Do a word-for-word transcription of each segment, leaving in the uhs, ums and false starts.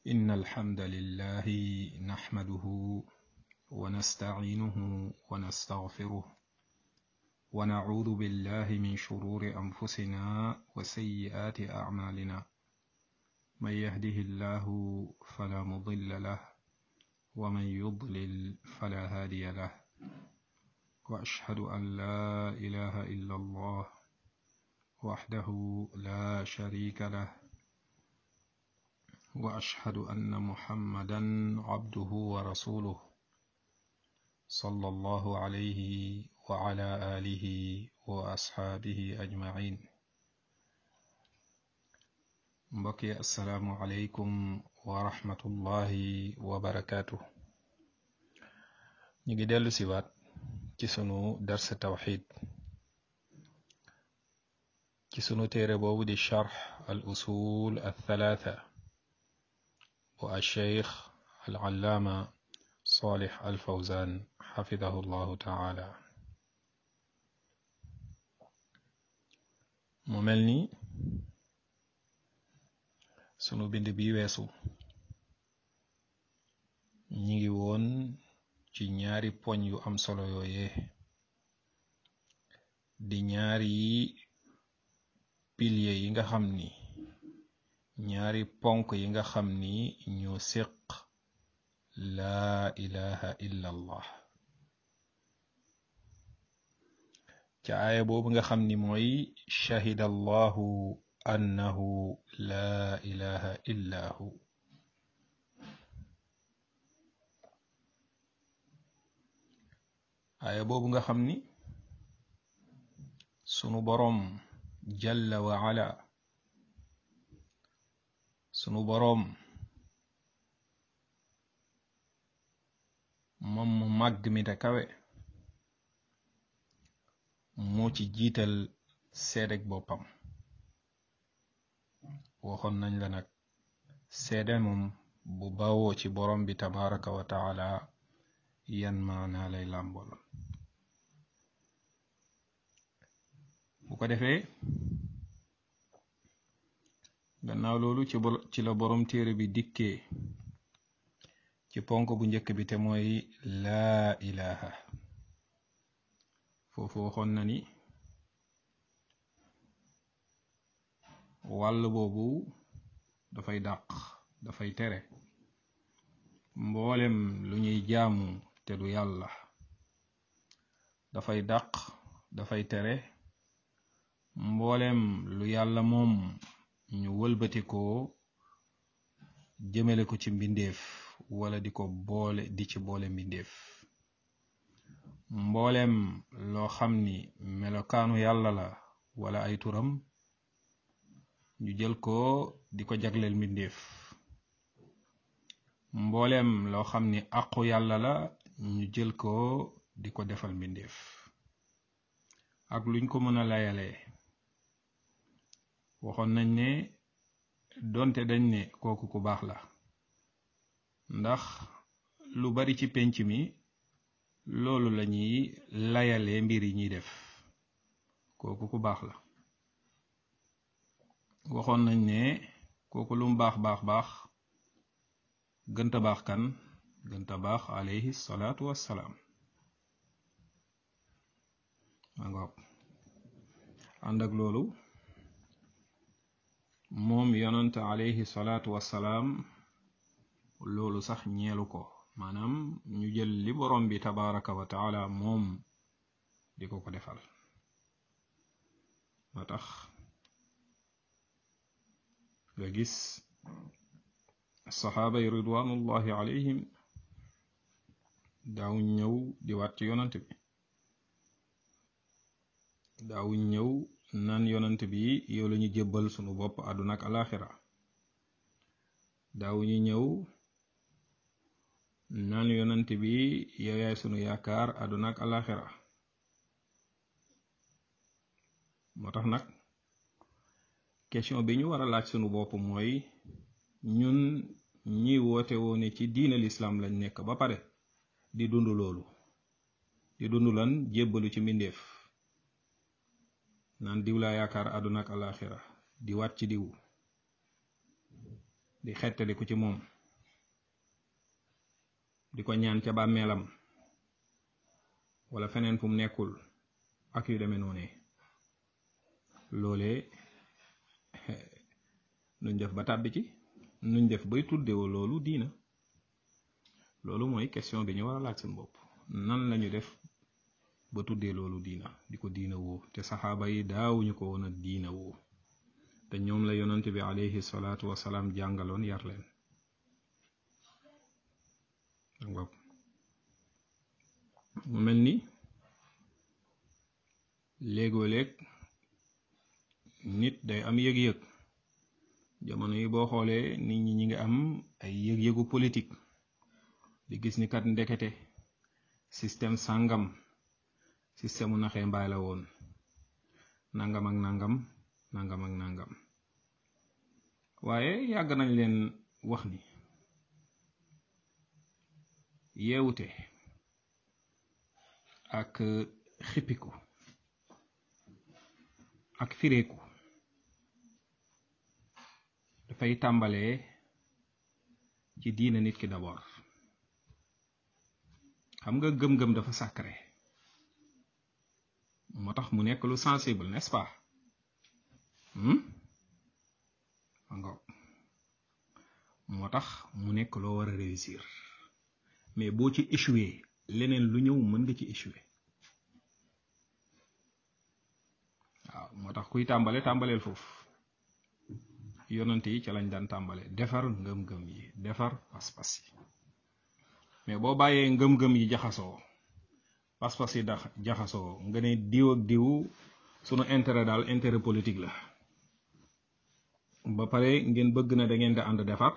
إن الحمد لله نحمده ونستعينه ونستغفره ونعوذ بالله من شرور أنفسنا وسيئات أعمالنا من يهده الله فلا مضل له ومن يضلل فلا هادي له وأشهد أن لا إله إلا الله وحده لا شريك له وأشهد أن محمدا عبده ورسوله صلى الله عليه وعلى آله وأصحابه أجمعين. mbokki assalaamu aleykum wa rahmatullahi wa barakaatu. ñu ngi dellu siwaat ci sunu dars tawxid ci sunu téere boobu di charx al usul al thalaatha bu alcheikh al allaama salih al fawzan xafidahu llahu taala. mu mel ni sunu bind bi weesu ñi ngi woon ci ñaari poñ yu am solo yooye di ñaari pilier yi nga xam ni ñaari ponk yi nga xam ni ñoo séq laa ilaha illa allah ca aaya boobu nga xam ni mooy shahida allahu annahu laa ilaha illa hu. aaya boobu nga xam ni sunu boroom jalla wa ala sunu boroom moom mu màgg mi te kawe moo ci jiital seedeg boppam. waxoon nañ la nag seede moom bu bawoo ci boroom bi tabaraka wa taala yan maanaa lay làmbool. bu ko defee gannaaw loolu ci ci la boroom téere bi dikkee ci ponk bu njëkk bi te mooy laa ilaha. foofu waxoon na ni wàll boobu dafay dàq dafay tere mboolem lu ñuy jaamu te du yàlla. dafay dàq dafay tere mboolem lu yàlla moom ñu wëlbati ko jëmale ko ci mbindeef wala di ko boole di ci boole mbindeef. mboolem loo xam ni melokaanu yàlla la wala ay turam ñu jël ko di ko jagleel mbindeef. mboolem loo xam ni àqu yàlla la ñu jël ko di ko defal mbindeef ak luñ ko mën a layalee. waxoon nañ ne donte dañ ne kooku ku baax la ndax lu bari ci penc mi loolu lañuy layalee mbir yi ñuy def. kooku ku baax la. waxoon nañ ne kooku lum baax baax baax gënta baax kan gënta baax alayhi salaatu wassalaam. ma ngoog ànd ak loolu moom yonante alayhi salaatu wassalaam loolu sax ñeelu ko, maanaam ñu jël li borom bi tabaraka wa taala moom di ko ko defal. moo tax nga gis saxaaba yi ridwanullahi alayhim daawuñ ñëw di waat ci yonant bi, daawuñ ñëw naan yonant bi yow la ñu jébbal sunu bopp àdduna ak alaxira. daawuñu ñëw naan yonant bi yow yaay sunu yaakaar àdduna ak alaxira. moo tax nag question bi ñu war a laaj sunu bopp mooy ñun ñi woote woone ci diina lislaam lañ nekk ba pare di dund loolu, di dund lan jébbalu ci mbindeef, naan diw laa yaakaar àdduna ak alaxira, di waat ci diw, di xettaliku ci moom. di ko ñaan ca bàmmeelam wala feneen fu mu nekkul ak yu demee noonee loolee nuñ def ba tàbbi ci nuñ def bay tuddewoo loolu diina loolu mooy question bi ñu war a laaj seen bopp nan lañu def ba tuddee loolu diina di ko diina woo te saxaaba yi daawuñu ko woon a diina woo te ñoom la yonante bi alayhi salaatu wasalaam jàngaloon yar leen mu mel ni léegoo léeg nit day am yëg-yëg jamono yi boo xoolee nit ñi ñi ngi am ay yëg-yëgu politique di gis ni kat ndekete système sàngam système mu naxee mbaay la woon nangam ak nangam nangam ak nangam waaye yàgg nañ leen wax ni yeewute ak xippiku ak fireeku dafay tàmbalee ci diina nit ki d'abord xam nga gëm-gëm dafa sacré moo tax mu nekk lu sensible n'est-ce pas moo tax mu nekk loo war a réussir mais boo ci échoué leneen lu ñëw mën nga ci échoué waaw moo tax kuy tàmbale tàmbaleel foofu yonante yi ca lañ daan tàmbale defar ngëm-ngëm yi defar pas-pas yi mais boo bàyyee ngëm-ngëm yi jaxasoo pas-pas yi dax jaxasoo nga ne diw ak diw sunu intérêt daal intérêt politique la ba pare ngeen bëgg na da ngeen di ànd defar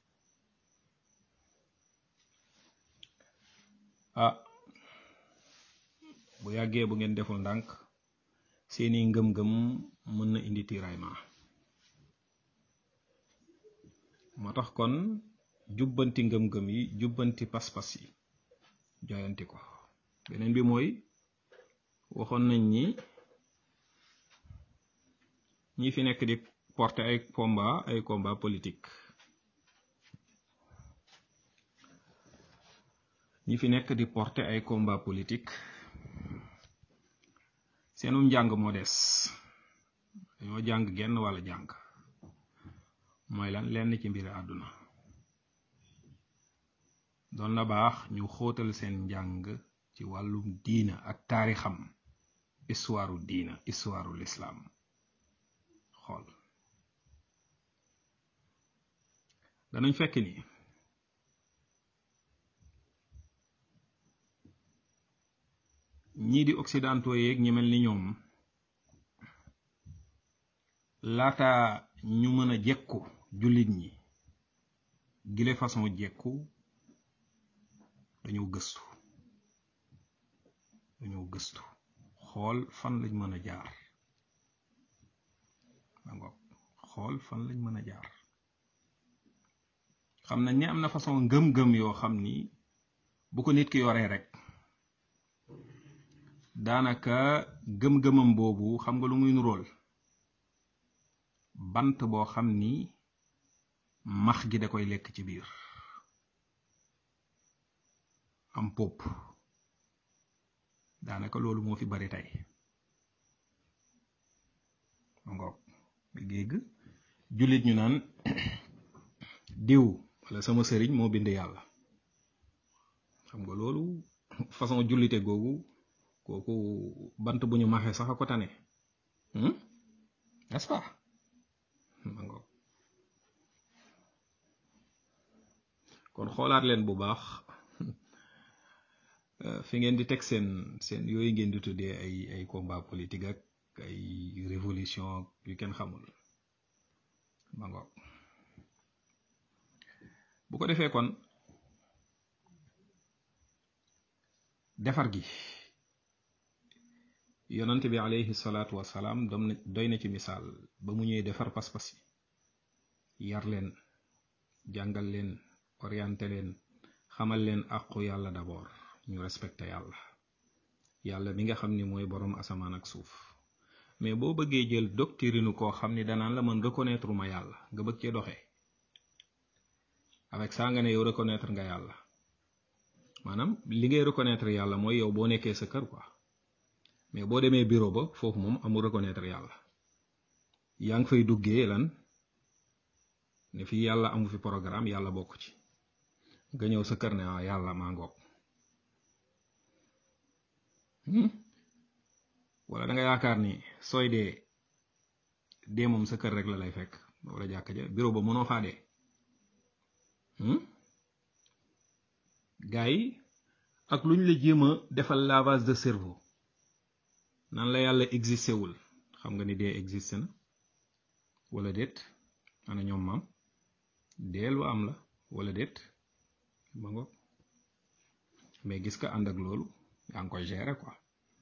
ah bu yàggee bu ngeen deful ndànk seeni ngëm-ngëm mën na indi tiraillement moo tax kon jubbanti ngëm-ngëm yi jubbanti pas-pas yi joyanti ko beneen bi mooy waxoon nañ ni ñi fi nekk di porter ay combat ay combat politique ñi fi nekk di porter ay combat politique seenum njàng moo des dañoo jàng genn wala jàng mooy lan lenn ci mbiri àdduna doon na baax ñu xóotal seen njàng ci wàllum diina ak taarixam histoire diina histoire l'islam xool danañ fekk ni ñii di occidentaux yeeg ñi mel ni ñoom laata ñu mën a jekku jullit ñi gile façon jekku dañoo gëstu dañoo gëstu xool fan lañ mën a jaar dangoog xool fan lañ mën a jaar xam nañ ne am na façon ngëm-ngëm yoo xam ni bu ko nit ki yoree rek daanaka gëm-gëmam boobu xam nga lu muy nurool bant boo xam ni max gi da koy lekk ci biir am popp daanaka loolu moo fi bari tey ngoog bi géeg jullit ñu naan diw wala sama sëriñ moo bind yàlla xam nga loolu façon jullite googu kooku bant bu ñu maxee sax a ko tane n'est-ce pas ngoog kon xoolaat leen bu baax fi ngeen di teg seen seen yooyu ngeen di tuddee ay ay combat politique ak ay révolution yu kenn xamul ma ngoog bu ko defee kon defar gi yonante bi alayhi salaatu wasalaam dom na doy na ci misaal ba mu ñëwee defar pas-pas yi yar leen jàngal leen orienté leen xamal leen àqu yàlla d'abord ñu respecté yàlla yàlla mi nga xam ni mooy boroom asamaan ak suuf mais boo bëggee jël doctrine koo xam ni danaan la mën reconnaître ma yàlla nga bëgg cee doxee avec ça nga ne yow reconnaître nga yàlla maanaam li ngay reconnaître yàlla mooy yow boo nekkee sa kër quoi mais boo demee bureau ba foofu moom amul reconnaître yàlla yaa ngi fay duggee lan ne fii yàlla amu fi programme yàlla bokk ci nga ñëw sa kër ne ah yàlla maa ngoog wala da nga yaakaar ni sooy dee dee moom sa kër rek la lay fekk wala jàkk ja bureau ba mënoo faa dee gars yi ak lu ñu la jéem a defal lavage de cerveau nan la yàlla existé wul xam nga ni dee existé na wala déet ana ñoom maam dee lu am la wala déet ba ngoog mais gis ka ànd ak loolu yaa ngi koy gérer quoi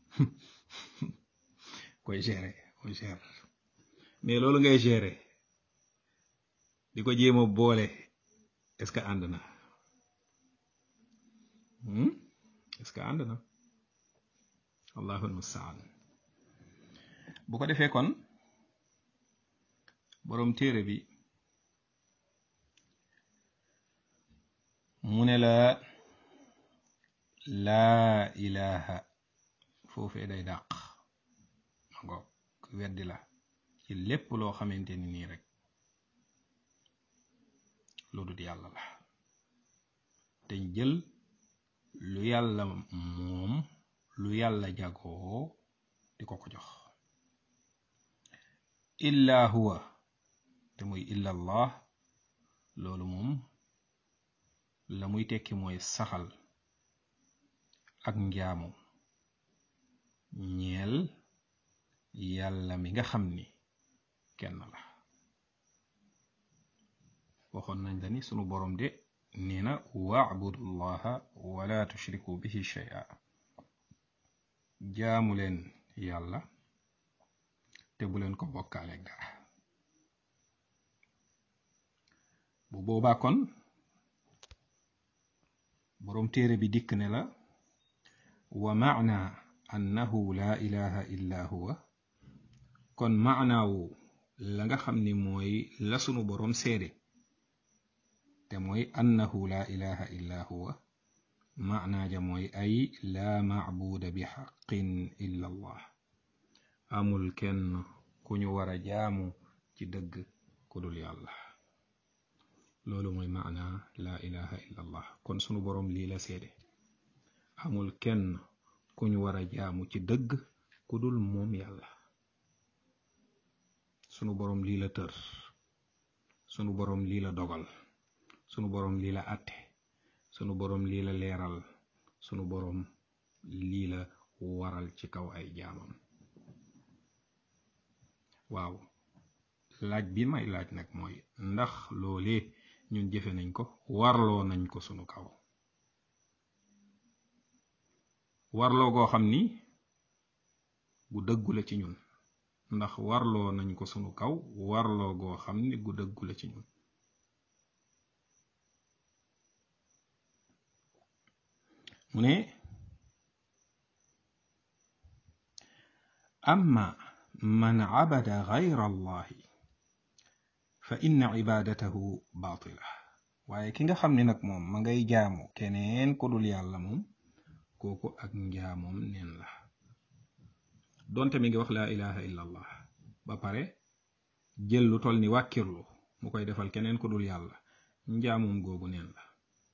koy gérer koy gérer mais loolu ngay gérer di ko jéem a boole est-ce que ànd na est-ce que ànd na allahul mustaan bu ko defee kon boroom téere bi mu ne la laa ilaha foofee day dàq ma ngoog weddi la ci lépp loo xamante ni nii rek lu dul yàlla la te jël lu yàlla moom lu yàlla jagoo di ko ko jox illa huwa te muy illa allah loolu moom la muy tekki mooy saxal ak njaamu ñeel yàlla mi nga xam ni kenn la waxoon nañ la ni sunu borom de nee na wa'budullaha wala tushriku bihi shay'a jaamu leen yàlla te bu leen ko bokkaaleeg dara bu boobaa kon boroom téere bi dikk ne la wa maana annahu la ilaha illa huwa kon maanaawu la nga xam ni mooy la sunu boroom seede te mooy annahu la ilaha illa huwa maanaa ja mooy ay la maabuda bi xaqin illa allah amul kenn ku ñu war a jaamu ci dëgg ku dul yàlla loolu mooy maana la ilaha illa allah kon sunu boroom lii la seede amul kenn ku ñu war a jaamu ci dëgg ku dul moom yàlla sunu boroom lii la tër sunu boroom lii la dogal sunu boroom lii la àtte sunu boroom lii la leeral sunu boroom lii la waral ci kaw ay jaamam waaw laaj bi may laaj nag mooy ndax loolee ñun jëfe nañ ko warloo nañ ko sunu kaw warloo goo xam ni gu dëggu la ci ñun ndax warloo nañ ko sunu kaw warloo goo xam ni gu dëggu la ci ñun mu ne amma man abada gayra allahi fa inna ibadatahu batila waaye ki nga xam ne nag moom ma ngay jaamu keneen ku dul yàlla moom kooku ak njaamoom neen la donte mi ngi wax laa ilaha illa allah ba pare jël lu tol ni wàkkirlu mu koy defal keneen ku dul yàlla njaamoom googu neen la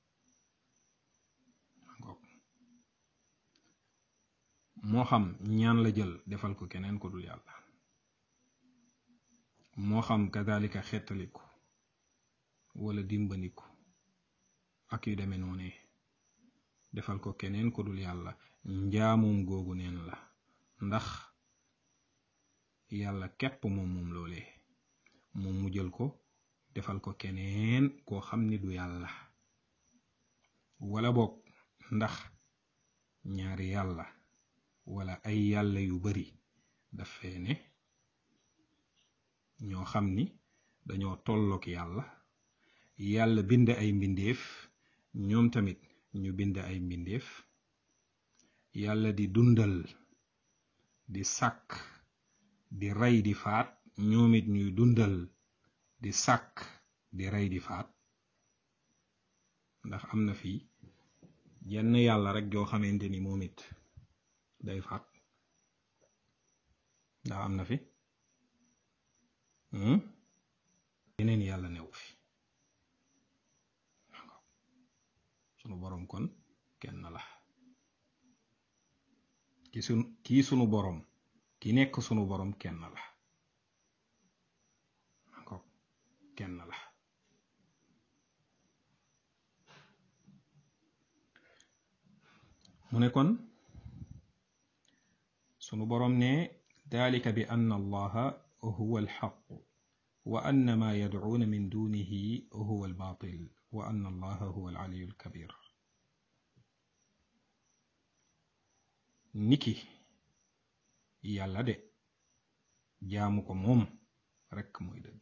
moo xam ñaan la jël defal ko keneen ku dul yàlla moo xam kadalika xettaliku wala dimbandiku ak yu demee noonee defal ko keneen ku dul yàlla njaamoom googu neen la ndax yàlla képp moom moom loolee moom mu jël ko defal ko keneen koo xam ni du yàlla wala boog ndax ñaari yàlla wala ay yàlla yu bari dafee ne ñoo xam ni dañoo tollook yàlla yàlla bind ay mbindeef ñoom tamit ñu bind ay mbindeef yàlla di dundal di sàkk di rey di faat ñoom it ñuy dundal di sàkk di rey di faat ndax am na fii jenn yàlla rek joo xamante ni moom it day faat ndax am na fi yeneen yàlla new fi sunu boroom kon kenn la ki sunu kii sunu boroom ki nekk sunu boroom kenn la kenn la mu ne kon sunu boroom ne dalika bi anna allaha huwa alxaq wa anna ma yadcuuna min dunihi huwa albatil wa anna allaha huwa alcaliyu alkabir niki yàlla de jaamu ko moom rekk mooy dëgg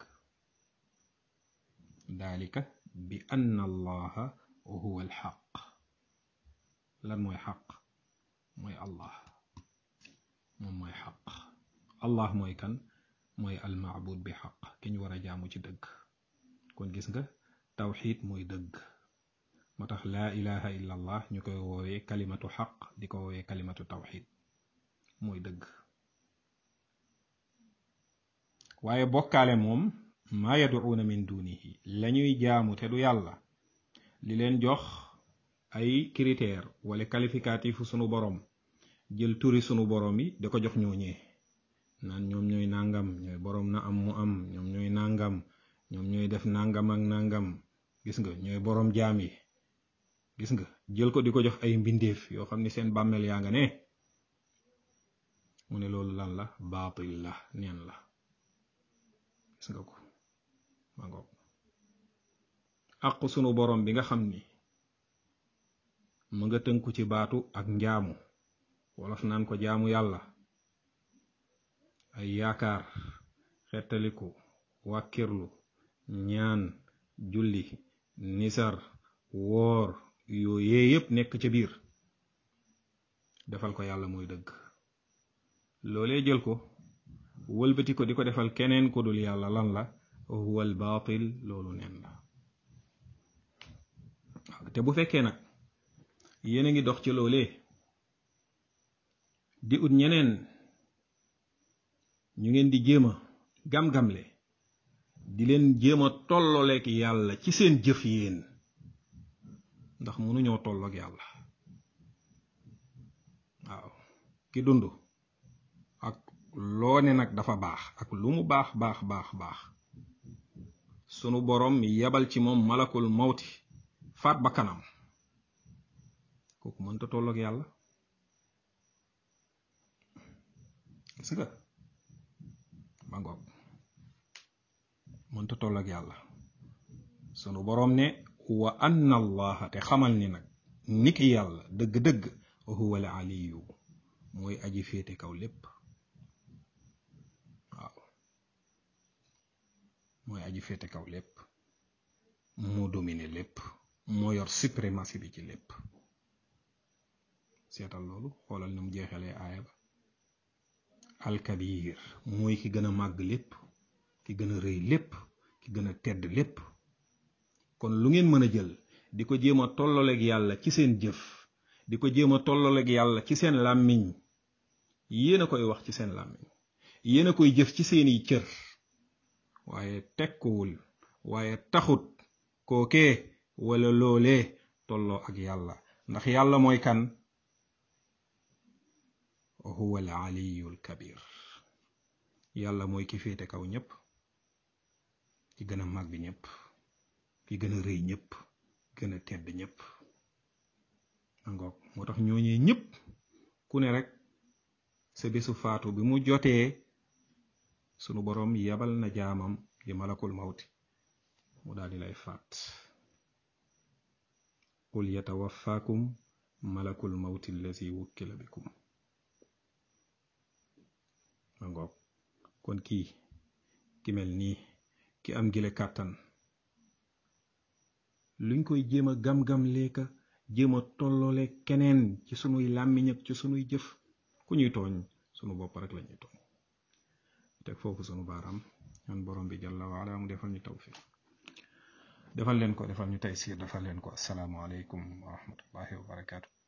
dalika bi anna allaha huwa alxaq lan mooy xaq mooy allah moom mooy xaq allah mooy kan mooy almaabud bi xaq ki ñu war a jaamu ci dëgg kon gis nga tawxiid mooy dëgg moo tax laa ilaha illa allah ñu koy woowee kalimatu xaq di ko woowee kalimatu tawxiid mooy dëgg waaye bokkaale moom maa yaduuna min dunihi lañuy jaamu te du yàlla li leen jox ay critère wala qualificatif sunu borom jël turi sunu borom yi da ko jox ñooñee naan ñoom ñooy nangam ñooy borom na am mu am ñoom ñooy nangam ñoom ñooy def nangam ak nangam gis nga ñooy borom jaam yi gis nga jël ko di ko jox ay mbindeef yoo xam ni seen bàmmeel yaa nga ne mu ne loolu lan la baatil la neen la gis nga ko ma ngoog àq sunu borom bi nga xam ni mu nga tënku ci baatu ak njaamu wolof naan ko jaamu yàlla ay yaakaar xettaliku wàkkirlu ñaan julli nisar woor yooyee yépp nekk ca biir defal ko yàlla mooy dëgg loolee jël ko wëlbati ko di ko defal keneen ku dul yàlla lan la huwal baatil loolu neen la te bu fekkee nag yéen a ngi dox ci loolee di ut ñeneen ñu ngeen di jéem a gam-gamle di leen jéem a tollooleek yàlla ci seen jëf yéen ndax mënuñoo tollook yàlla waaw ki dund ak loo ne nag dafa baax ak lu mu baax baax baax baax sunu borom yebal ci moom malakul mawti faat ba kanam kooku mënta tollook yàlla gis nga ba ngoog mënta tollook yàlla sunu borom ne wa anna allaha te xamal ni nag niki yàlla dëgg-dëgg huwa al aliyu mooy aji féete kaw lépp waaw mooy aji féete kaw lépp moo domine lépp moo yor suprématie bi ci lépp seetal loolu xoolal na mu jeexalee aaya ba alkabir mooy ki gën a màgg lépp ki gën a rëy lépp ki gën a tedd lépp kon lu ngeen mën a jël di ko jéem a tolloleeg yàlla ci seen jëf di ko jéem a tolloleeg yàlla ci seen làmmiñ yéen a koy wax ci seen làmmiñ yéen a koy jëf ci seeni cër waaye tekkuwul waaye taxut kookee wala loolee tolloo ak yàlla ndax yàlla mooy kan huwa al aliyu al kabir yàlla mooy ki féete kaw ñépp ki gën a màgg ñépp ki gën a rëy ñépp gën a tedd ñépp angoog moo tax ñooñee ñépp ku ne rek sa bésu faatu bi mu jotee sunu boroom yebal na jaamam di malakul mawti mu daal di lay faat qul yatawaffakum malakul mawti allazi wukkila bikum angoog kon kii ki mel nii ki am gile kàttan luñ koy jéem a gam-gam leeka jéem a tolloole keneen ci sunuy làmmiñ ak ci sunuy jëf ku ñuy tooñ sunu bopp rek lañuy tooñ teg foofu sunu baaraam ñaan borom bi jalla wa ala mu defal ñu tawfiq defal leen ko defal ñu taysir defal leen ko assalaamu aleykum wa rahmatullahi wa barakaatu